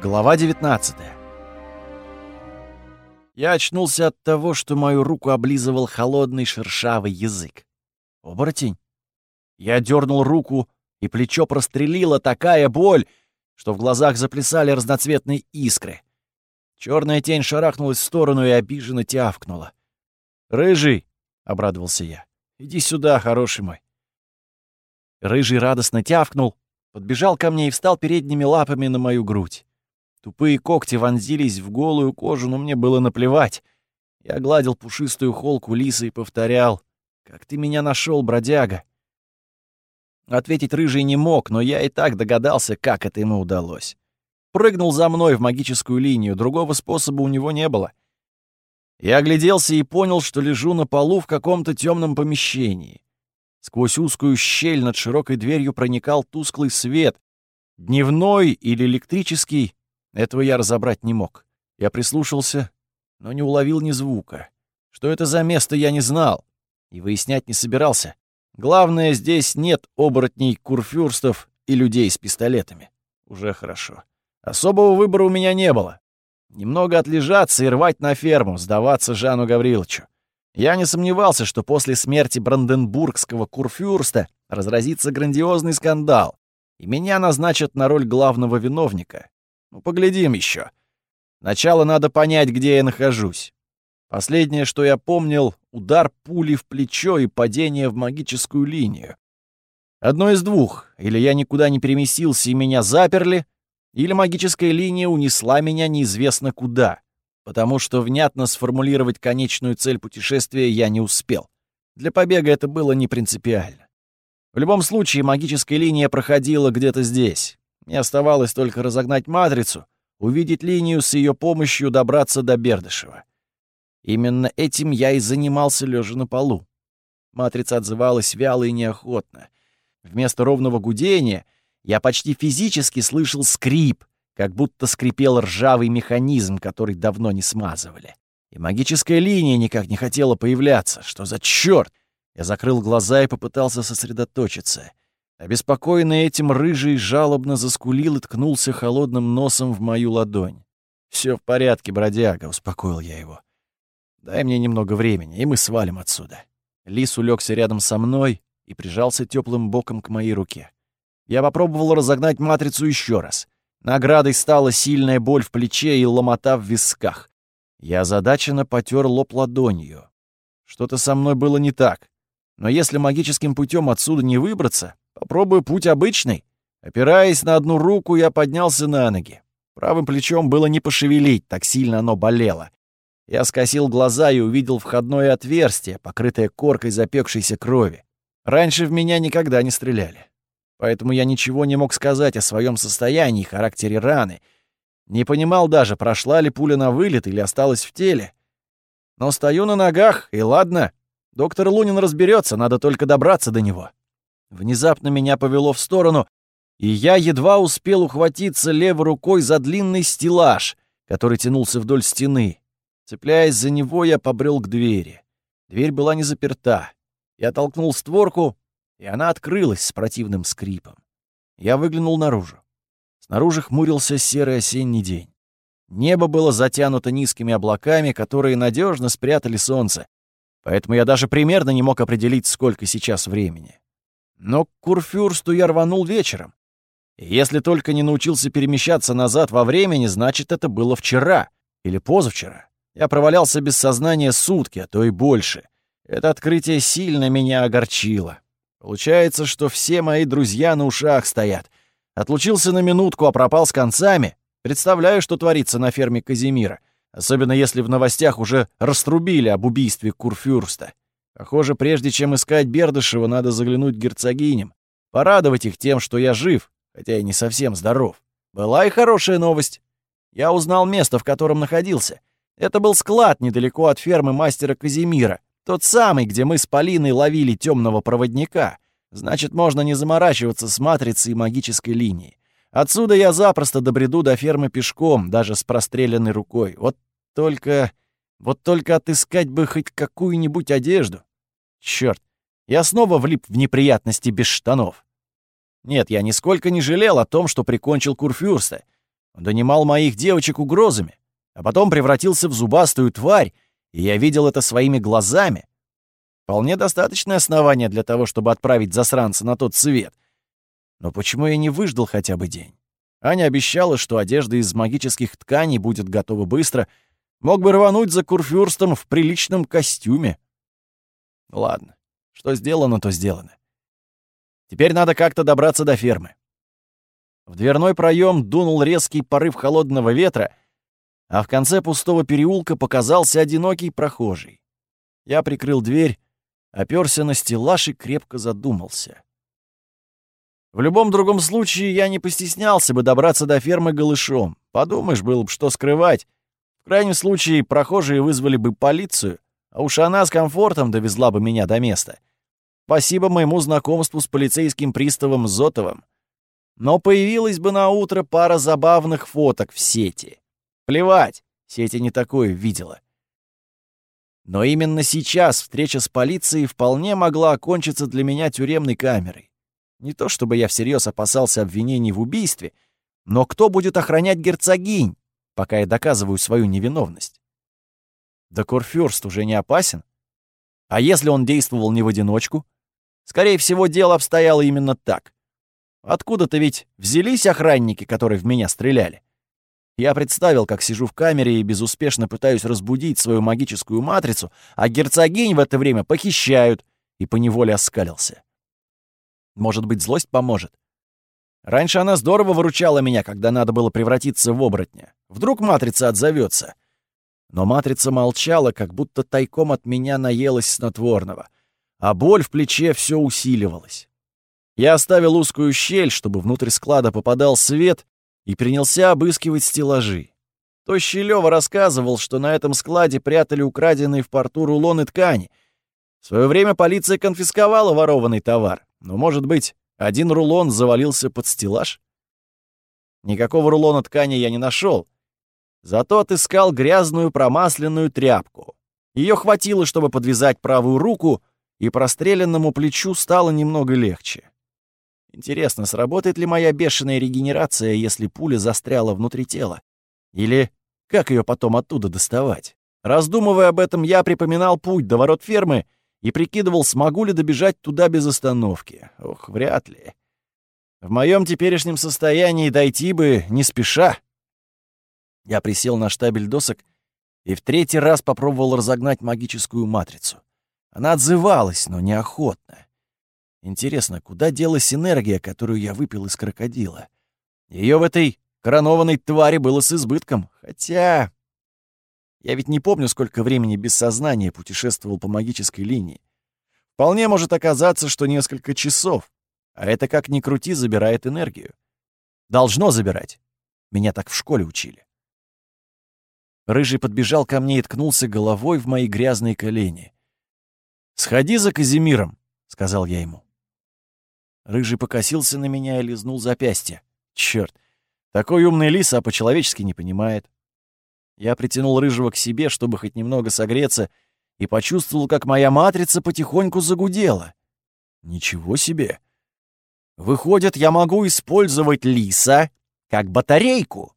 Глава 19. Я очнулся от того, что мою руку облизывал холодный шершавый язык. Оборотень? Я дернул руку, и плечо прострелила такая боль, что в глазах заплясали разноцветные искры. Черная тень шарахнулась в сторону и обиженно тявкнула. «Рыжий!» — обрадовался я. «Иди сюда, хороший мой!» Рыжий радостно тявкнул, подбежал ко мне и встал передними лапами на мою грудь. Тупые когти вонзились в голую кожу, но мне было наплевать. Я гладил пушистую холку лисы и повторял: «Как ты меня нашел, бродяга?» Ответить Рыжий не мог, но я и так догадался, как это ему удалось. Прыгнул за мной в магическую линию, другого способа у него не было. Я огляделся и понял, что лежу на полу в каком-то темном помещении. Сквозь узкую щель над широкой дверью проникал тусклый свет. Дневной или электрический, этого я разобрать не мог. Я прислушался, но не уловил ни звука. Что это за место, я не знал и выяснять не собирался. Главное, здесь нет оборотней, курфюрстов и людей с пистолетами. Уже хорошо. Особого выбора у меня не было. Немного отлежаться и рвать на ферму, сдаваться Жану Гавриловичу. Я не сомневался, что после смерти бранденбургского курфюрста разразится грандиозный скандал, и меня назначат на роль главного виновника. Ну, поглядим еще. Сначала надо понять, где я нахожусь. Последнее, что я помнил — удар пули в плечо и падение в магическую линию. Одно из двух. Или я никуда не переместился и меня заперли, или магическая линия унесла меня неизвестно куда, потому что внятно сформулировать конечную цель путешествия я не успел. Для побега это было не принципиально. В любом случае, магическая линия проходила где-то здесь. Мне оставалось только разогнать матрицу, увидеть линию, с ее помощью добраться до Бердышева. Именно этим я и занимался, лежа на полу. Матрица отзывалась вяло и неохотно. Вместо ровного гудения я почти физически слышал скрип, как будто скрипел ржавый механизм, который давно не смазывали. И магическая линия никак не хотела появляться. Что за чёрт? Я закрыл глаза и попытался сосредоточиться. Обеспокоенный этим, Рыжий жалобно заскулил и ткнулся холодным носом в мою ладонь. «Всё в порядке, бродяга», — успокоил я его. «Дай мне немного времени, и мы свалим отсюда». Лис улегся рядом со мной и прижался теплым боком к моей руке. Я попробовал разогнать матрицу еще раз. Наградой стала сильная боль в плече и ломота в висках. Я озадаченно потер лоб ладонью. Что-то со мной было не так. Но если магическим путем отсюда не выбраться, попробую путь обычный. Опираясь на одну руку, я поднялся на ноги. Правым плечом было не пошевелить, так сильно оно болело. Я скосил глаза и увидел входное отверстие, покрытое коркой запекшейся крови. Раньше в меня никогда не стреляли. Поэтому я ничего не мог сказать о своем состоянии и характере раны. Не понимал даже, прошла ли пуля на вылет или осталась в теле. Но стою на ногах, и ладно. Доктор Лунин разберется, надо только добраться до него. Внезапно меня повело в сторону, и я едва успел ухватиться левой рукой за длинный стеллаж, который тянулся вдоль стены. Цепляясь за него, я побрел к двери. Дверь была не заперта. Я толкнул створку, и она открылась с противным скрипом. Я выглянул наружу. Снаружи хмурился серый осенний день. Небо было затянуто низкими облаками, которые надежно спрятали солнце, поэтому я даже примерно не мог определить, сколько сейчас времени. Но к Курфюрсту я рванул вечером. И если только не научился перемещаться назад во времени, значит, это было вчера или позавчера. Я провалялся без сознания сутки, а то и больше. Это открытие сильно меня огорчило. Получается, что все мои друзья на ушах стоят. Отлучился на минутку, а пропал с концами. Представляю, что творится на ферме Казимира. Особенно если в новостях уже раструбили об убийстве Курфюрста. Похоже, прежде чем искать Бердышева, надо заглянуть к герцогиням. Порадовать их тем, что я жив, хотя и не совсем здоров. Была и хорошая новость. Я узнал место, в котором находился. Это был склад недалеко от фермы мастера Казимира. Тот самый, где мы с Полиной ловили темного проводника. Значит, можно не заморачиваться с матрицей и магической линией. Отсюда я запросто добреду до фермы пешком, даже с простреленной рукой. Вот только отыскать бы хоть какую-нибудь одежду. Чёрт, я снова влип в неприятности без штанов. Нет, я нисколько не жалел о том, что прикончил Курфюрста. Он донимал моих девочек угрозами, а потом превратился в зубастую тварь, и я видел это своими глазами. Вполне достаточное основание для того, чтобы отправить засранца на тот свет. Но почему я не выждал хотя бы день? Аня обещала, что одежда из магических тканей будет готова быстро. Мог бы рвануть за курфюрстом в приличном костюме. Ладно, что сделано, то сделано. Теперь надо как-то добраться до фермы. В дверной проем дунул резкий порыв холодного ветра, а в конце пустого переулка показался одинокий прохожий. Я прикрыл дверь, оперся на стеллаж и крепко задумался. В любом другом случае я не постеснялся бы добраться до фермы голышом. Подумаешь, было бы что скрывать. В крайнем случае прохожие вызвали бы полицию, а уж она с комфортом довезла бы меня до места. Спасибо моему знакомству с полицейским приставом Зотовым. Но появилась бы на утро пара забавных фоток в сети. Плевать, сеть не такое видела. Но именно сейчас встреча с полицией вполне могла окончиться для меня тюремной камерой. Не то чтобы я всерьез опасался обвинений в убийстве, но кто будет охранять герцогинь, пока я доказываю свою невиновность? Да Курфюрст уже не опасен. А если он действовал не в одиночку? Скорее всего, дело обстояло именно так. Откуда-то ведь взялись охранники, которые в меня стреляли. Я представил, как сижу в камере и безуспешно пытаюсь разбудить свою магическую матрицу, а герцогинь в это время похищают, и поневоле оскалился. Может быть, злость поможет? Раньше она здорово выручала меня, когда надо было превратиться в оборотня. Вдруг матрица отзовется. Но матрица молчала, как будто тайком от меня наелась снотворного, а боль в плече все усиливалась. Я оставил узкую щель, чтобы внутрь склада попадал свет, и принялся обыскивать стеллажи. Тощий Лёва рассказывал, что на этом складе прятали украденные в порту рулоны ткани. В свое время полиция конфисковала ворованный товар, но, может быть, один рулон завалился под стеллаж? Никакого рулона ткани я не нашел. Зато отыскал грязную промасленную тряпку. Ее хватило, чтобы подвязать правую руку, и простреленному плечу стало немного легче. Интересно, сработает ли моя бешеная регенерация, если пуля застряла внутри тела? Или как ее потом оттуда доставать? Раздумывая об этом, я припоминал путь до ворот фермы и прикидывал, смогу ли добежать туда без остановки. Ох, вряд ли. В моем теперешнем состоянии дойти бы не спеша. Я присел на штабель досок и в третий раз попробовал разогнать магическую матрицу. Она отзывалась, но неохотно. Интересно, куда делась энергия, которую я выпил из крокодила? Ее в этой коронованной твари было с избытком. Хотя... я ведь не помню, сколько времени без сознания путешествовал по магической линии. Вполне может оказаться, что несколько часов. А это, как ни крути, забирает энергию. Должно забирать. Меня так в школе учили. Рыжий подбежал ко мне и ткнулся головой в мои грязные колени. «Сходи за Казимиром», — сказал я ему. Рыжий покосился на меня и лизнул запястье. Черт, такой умный лис, а по-человечески не понимает. Я притянул Рыжего к себе, чтобы хоть немного согреться, и почувствовал, как моя матрица потихоньку загудела. Ничего себе! Выходит, я могу использовать лиса как батарейку.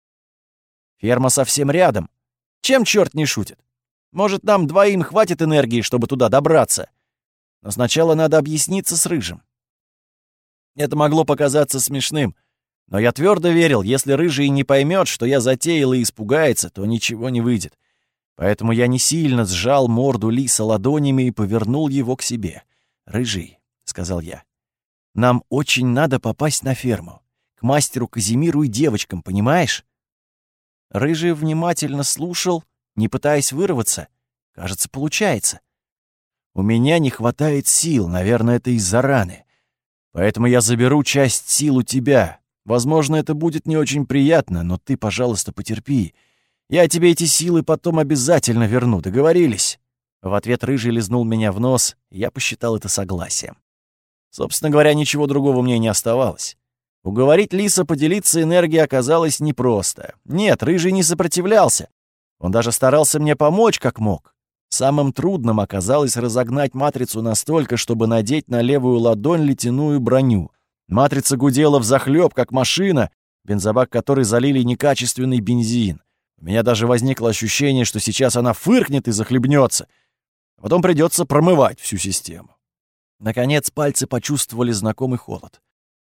Ферма совсем рядом. Чем черт не шутит? Может, нам двоим хватит энергии, чтобы туда добраться? Но сначала надо объясниться с Рыжим. Это могло показаться смешным, но я твердо верил, если Рыжий не поймет, что я затеял и испугается, то ничего не выйдет. Поэтому я не сильно сжал морду лиса ладонями и повернул его к себе. «Рыжий», — сказал я, — «нам очень надо попасть на ферму, к мастеру Казимиру и девочкам, понимаешь?» Рыжий внимательно слушал, не пытаясь вырваться. Кажется, получается. «У меня не хватает сил, наверное, это из-за раны. Поэтому я заберу часть сил у тебя. Возможно, это будет не очень приятно, но ты, пожалуйста, потерпи. Я тебе эти силы потом обязательно верну, договорились?» В ответ Рыжий лизнул меня в нос, и я посчитал это согласием. Собственно говоря, ничего другого мне не оставалось. Уговорить лиса поделиться энергией оказалось непросто. Нет, Рыжий не сопротивлялся. Он даже старался мне помочь как мог. Самым трудным оказалось разогнать матрицу настолько, чтобы надеть на левую ладонь ледяную броню. Матрица гудела взахлёб, как машина, бензобак который залили некачественный бензин. У меня даже возникло ощущение, что сейчас она фыркнет и захлебнется. А потом придется промывать всю систему. Наконец пальцы почувствовали знакомый холод.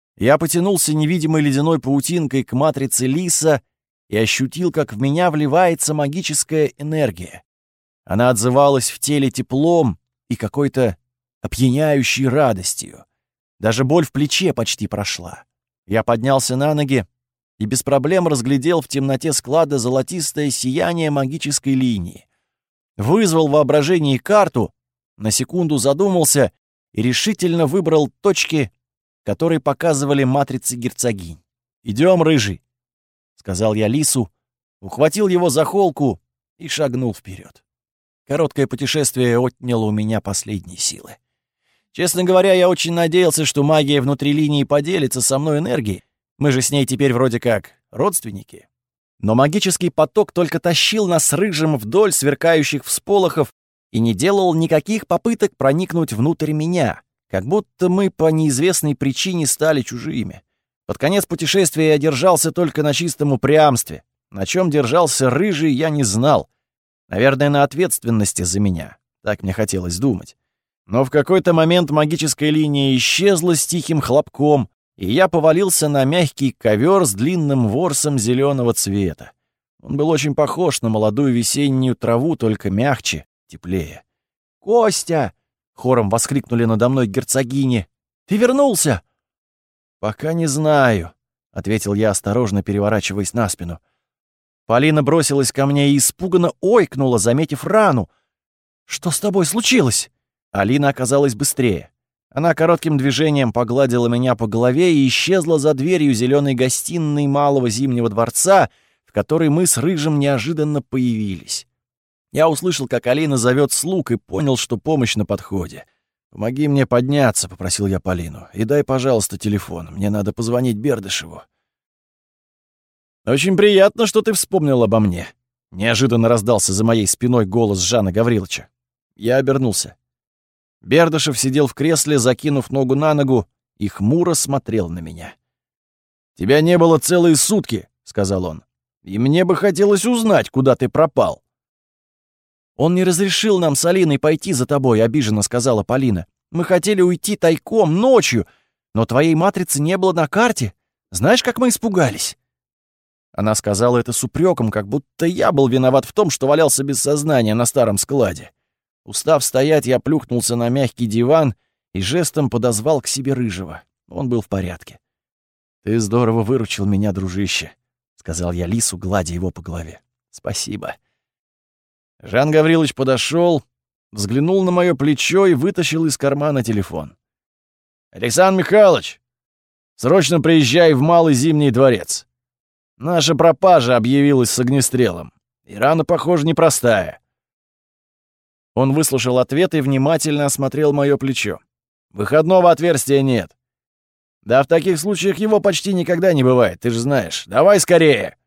Я потянулся невидимой ледяной паутинкой к матрице Лиса и ощутил, как в меня вливается магическая энергия. Она отзывалась в теле теплом и какой-то опьяняющей радостью. Даже боль в плече почти прошла. Я поднялся на ноги и без проблем разглядел в темноте склада золотистое сияние магической линии. Вызвал в воображении карту, на секунду задумался и решительно выбрал точки, которые показывали матрицы герцогинь. «Идем, рыжий», — сказал я лису, ухватил его за холку и шагнул вперед. Короткое путешествие отняло у меня последние силы. Честно говоря, я очень надеялся, что магия внутри линии поделится со мной энергией. Мы же с ней теперь вроде как родственники. Но магический поток только тащил нас рыжим вдоль сверкающих всполохов и не делал никаких попыток проникнуть внутрь меня, как будто мы по неизвестной причине стали чужими. Под конец путешествия я держался только на чистом упрямстве. На чем держался рыжий, я не знал. Наверное, на ответственности за меня. Так мне хотелось думать. Но в какой-то момент магическая линия исчезла с тихим хлопком, и я повалился на мягкий ковер с длинным ворсом зеленого цвета. Он был очень похож на молодую весеннюю траву, только мягче, теплее. «Костя!» — хором воскликнули надо мной герцогини. «Ты вернулся?» «Пока не знаю», — ответил я, осторожно переворачиваясь на спину. Полина бросилась ко мне и испуганно ойкнула, заметив рану. «Что с тобой случилось?» Алина оказалась быстрее. Она коротким движением погладила меня по голове и исчезла за дверью зеленой гостиной малого Зимнего дворца, в которой мы с Рыжим неожиданно появились. Я услышал, как Алина зовет слуг, и понял, что помощь на подходе. «Помоги мне подняться», — попросил я Полину, — «и дай, пожалуйста, телефон. Мне надо позвонить Бердышеву». «Очень приятно, что ты вспомнил обо мне», — неожиданно раздался за моей спиной голос Жана Гавриловича. Я обернулся. Бердышев сидел в кресле, закинув ногу на ногу, и хмуро смотрел на меня. «Тебя не было целые сутки», — сказал он, — «и мне бы хотелось узнать, куда ты пропал». «Он не разрешил нам с Алиной пойти за тобой», — обиженно сказала Полина. «Мы хотели уйти тайком, ночью, но твоей матрицы не было на карте. Знаешь, как мы испугались?» Она сказала это с упреком, как будто я был виноват в том, что валялся без сознания на старом складе. Устав стоять, я плюхнулся на мягкий диван и жестом подозвал к себе Рыжего. Он был в порядке. «Ты здорово выручил меня, дружище», — сказал я лису, гладя его по голове. «Спасибо». Жан Гаврилович подошел, взглянул на мое плечо и вытащил из кармана телефон. «Александр Михайлович, срочно приезжай в Малый Зимний дворец. Наша пропажа объявилась с огнестрелом, и рана, похоже, непростая». Он выслушал ответ и внимательно осмотрел мое плечо. «Выходного отверстия нет. Да в таких случаях его почти никогда не бывает, ты же знаешь. Давай скорее!»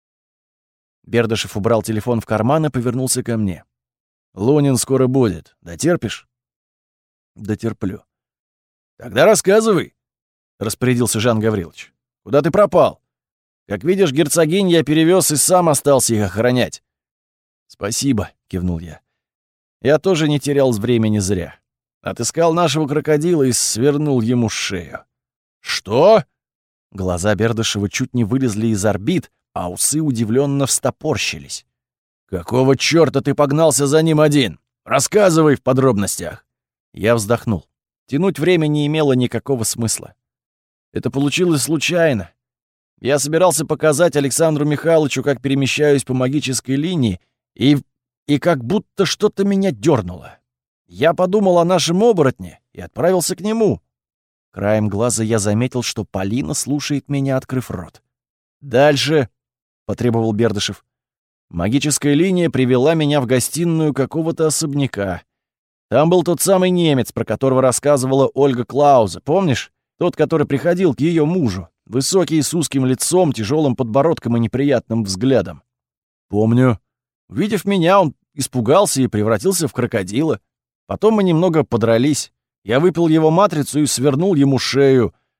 Бердышев убрал телефон в карман и повернулся ко мне. «Лунин скоро будет. Дотерпишь?» «Дотерплю». «Тогда рассказывай», — распорядился Жан Гаврилович. «Куда ты пропал? Как видишь, герцогинь я перевез и сам остался их охранять». «Спасибо», — кивнул я. «Я тоже не терял времени зря. Отыскал нашего крокодила и свернул ему шею». «Что?» Глаза Бердышева чуть не вылезли из орбит, а усы удивленно встопорщились. «Какого чёрта ты погнался за ним один? Рассказывай в подробностях!» Я вздохнул. Тянуть время не имело никакого смысла. Это получилось случайно. Я собирался показать Александру Михайловичу, как перемещаюсь по магической линии, и как будто что-то меня дёрнуло. Я подумал о нашем оборотне и отправился к нему. Краем глаза я заметил, что Полина слушает меня, открыв рот. «Дальше», — потребовал Бердышев. Магическая линия привела меня в гостиную какого-то особняка. Там был тот самый немец, про которого рассказывала Ольга Клаузе, помнишь? Тот, который приходил к ее мужу. Высокий, с узким лицом, тяжелым подбородком и неприятным взглядом. Помню. Увидев меня, он испугался и превратился в крокодила. Потом мы немного подрались. Я выпил его матрицу и свернул ему шею.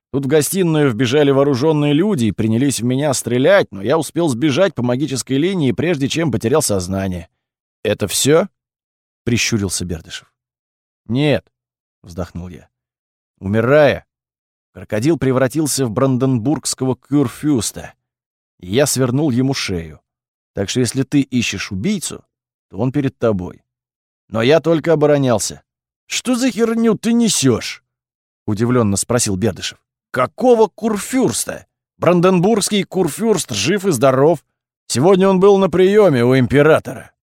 Тут в гостиную вбежали вооруженные люди и принялись в меня стрелять, но я успел сбежать по магической линии, прежде чем потерял сознание. «Это все?» — прищурился Бердышев. «Нет», — вздохнул я. «Умирая, крокодил превратился в бранденбургского кюрфюста, и я свернул ему шею. Так что если ты ищешь убийцу, то он перед тобой. Но я только оборонялся». «Что за херню ты несешь?» — удивленно спросил Бердышев. «Какого курфюрста? Бранденбургский курфюрст жив и здоров. Сегодня он был на приеме у императора».